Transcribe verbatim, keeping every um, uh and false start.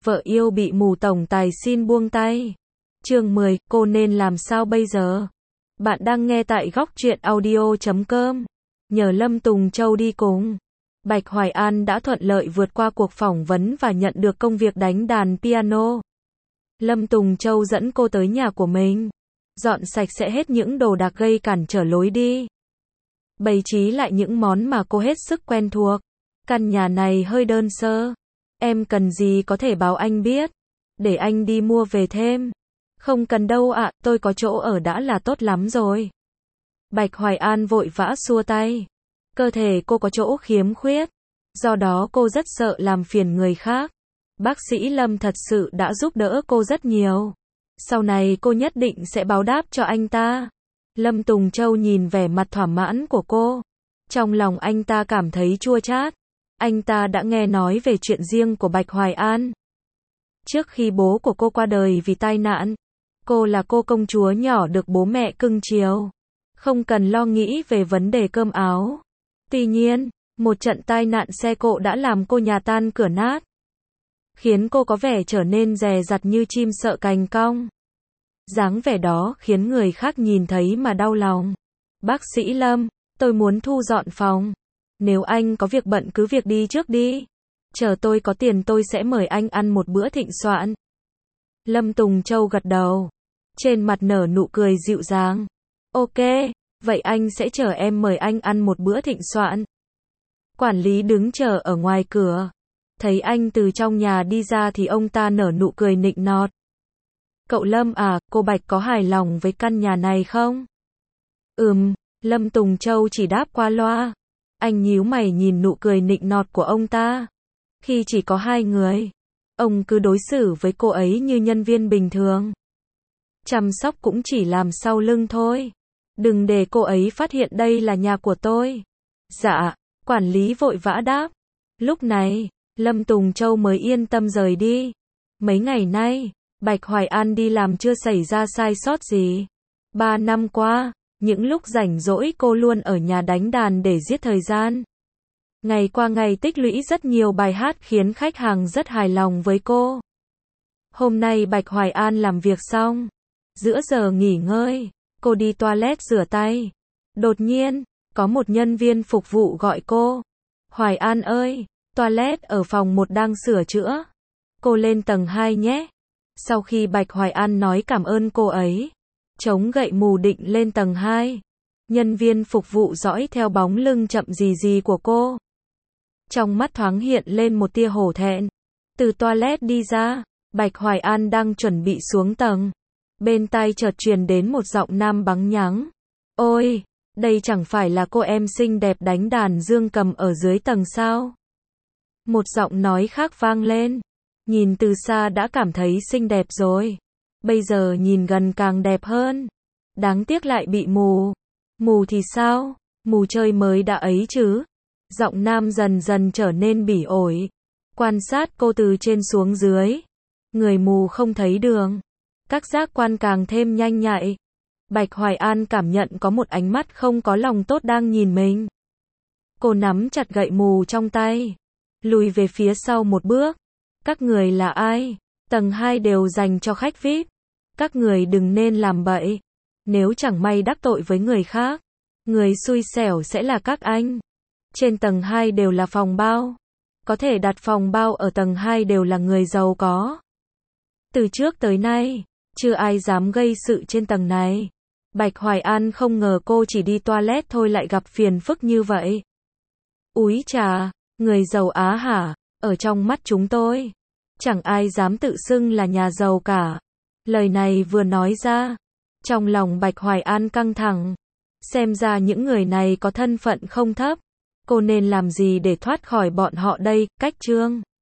vợ yêu bị mù tổng tài xin buông tay. Chương mười, cô nên làm sao bây giờ? Bạn đang nghe tại góc truyện audio chấm com. Nhờ Lâm Tùng Châu đi cùng, Bạch Hoài An đã thuận lợi vượt qua cuộc phỏng vấn và nhận được công việc đánh đàn piano. Lâm Tùng Châu dẫn cô tới nhà của mình, dọn sạch sẽ hết những đồ đạc gây cản trở lối đi, bày trí lại những món mà cô hết sức quen thuộc. Căn nhà này hơi đơn sơ, em cần gì có thể báo anh biết, để anh đi mua về thêm. Không cần đâu ạ, tôi có chỗ ở đã là tốt lắm rồi. Bạch Hoài An vội vã xua tay. Cơ thể cô có chỗ khiếm khuyết, do đó cô rất sợ làm phiền người khác. Bác sĩ Lâm thật sự đã giúp đỡ cô rất nhiều. Sau này cô nhất định sẽ báo đáp cho anh ta. Lâm Tùng Châu nhìn vẻ mặt thỏa mãn của cô. Trong lòng anh ta cảm thấy chua chát. Anh ta đã nghe nói về chuyện riêng của Bạch Hoài An. Trước khi bố của cô qua đời vì tai nạn, cô là cô công chúa nhỏ được bố mẹ cưng chiều, không cần lo nghĩ về vấn đề cơm áo. Tuy nhiên, một trận tai nạn xe cộ đã làm cô nhà tan cửa nát, khiến cô có vẻ trở nên dè dặt như chim sợ cành cong. Dáng vẻ đó khiến người khác nhìn thấy mà đau lòng. Bác sĩ Lâm, tôi muốn thu dọn phòng. Nếu anh có việc bận cứ việc đi trước đi. Chờ tôi có tiền tôi sẽ mời anh ăn một bữa thịnh soạn. Lâm Tùng Châu gật đầu, trên mặt nở nụ cười dịu dàng. Ok, vậy anh sẽ chờ em mời anh ăn một bữa thịnh soạn. Quản lý đứng chờ ở ngoài cửa, thấy anh từ trong nhà đi ra thì ông ta nở nụ cười nịnh nọt. Cậu Lâm à, cô Bạch có hài lòng với căn nhà này không? Ừm, Lâm Tùng Châu chỉ đáp qua loa. Anh nhíu mày nhìn nụ cười nịnh nọt của ông ta. Khi chỉ có hai người, ông cứ đối xử với cô ấy như nhân viên bình thường. Chăm sóc cũng chỉ làm sau lưng thôi. Đừng để cô ấy phát hiện đây là nhà của tôi. Dạ, quản lý vội vã đáp. Lúc này, Lâm Tùng Châu mới yên tâm rời đi. Mấy ngày nay, Bạch Hoài An đi làm chưa xảy ra sai sót gì. Ba năm qua, những lúc rảnh rỗi cô luôn ở nhà đánh đàn để giết thời gian. Ngày qua ngày tích lũy rất nhiều bài hát khiến khách hàng rất hài lòng với cô. Hôm nay Bạch Hoài An làm việc xong, giữa giờ nghỉ ngơi, cô đi toilet rửa tay. Đột nhiên, có một nhân viên phục vụ gọi cô. Hoài An ơi, toilet ở phòng một đang sửa chữa. Cô lên tầng hai nhé. Sau khi Bạch Hoài An nói cảm ơn cô ấy, chống gậy mù định lên tầng hai. Nhân viên phục vụ dõi theo bóng lưng chậm rì rì của cô. Trong mắt thoáng hiện lên một tia hổ thẹn. Từ toilet đi ra, Bạch Hoài An đang chuẩn bị xuống tầng. Bên tai chợt truyền đến một giọng nam bắn nhắng. Ôi, đây chẳng phải là cô em xinh đẹp đánh đàn dương cầm ở dưới tầng sao? Một giọng nói khác vang lên. Nhìn từ xa đã cảm thấy xinh đẹp rồi. Bây giờ nhìn gần càng đẹp hơn. Đáng tiếc lại bị mù. Mù thì sao? Mù chơi mới đã ấy chứ. Giọng nam dần dần trở nên bỉ ổi. Quan sát cô từ trên xuống dưới. Người mù không thấy đường. Các giác quan càng thêm nhanh nhạy. Bạch Hoài An cảm nhận có một ánh mắt không có lòng tốt đang nhìn mình. Cô nắm chặt gậy mù trong tay, lùi về phía sau một bước. Các người là ai? Tầng hai đều dành cho khách vi ai pi. Các người đừng nên làm bậy. Nếu chẳng may đắc tội với người khác, người xui xẻo sẽ là các anh. Trên tầng hai đều là phòng bao. Có thể đặt phòng bao ở tầng hai đều là người giàu có. Từ trước tới nay, chưa ai dám gây sự trên tầng này. Bạch Hoài An không ngờ cô chỉ đi toilet thôi lại gặp phiền phức như vậy. Úi chà, người giàu Á hả? Ở trong mắt chúng tôi, chẳng ai dám tự xưng là nhà giàu cả. Lời này vừa nói ra, trong lòng Bạch Hoài An căng thẳng. Xem ra những người này có thân phận không thấp. Cô nên làm gì để thoát khỏi bọn họ đây? Cách chương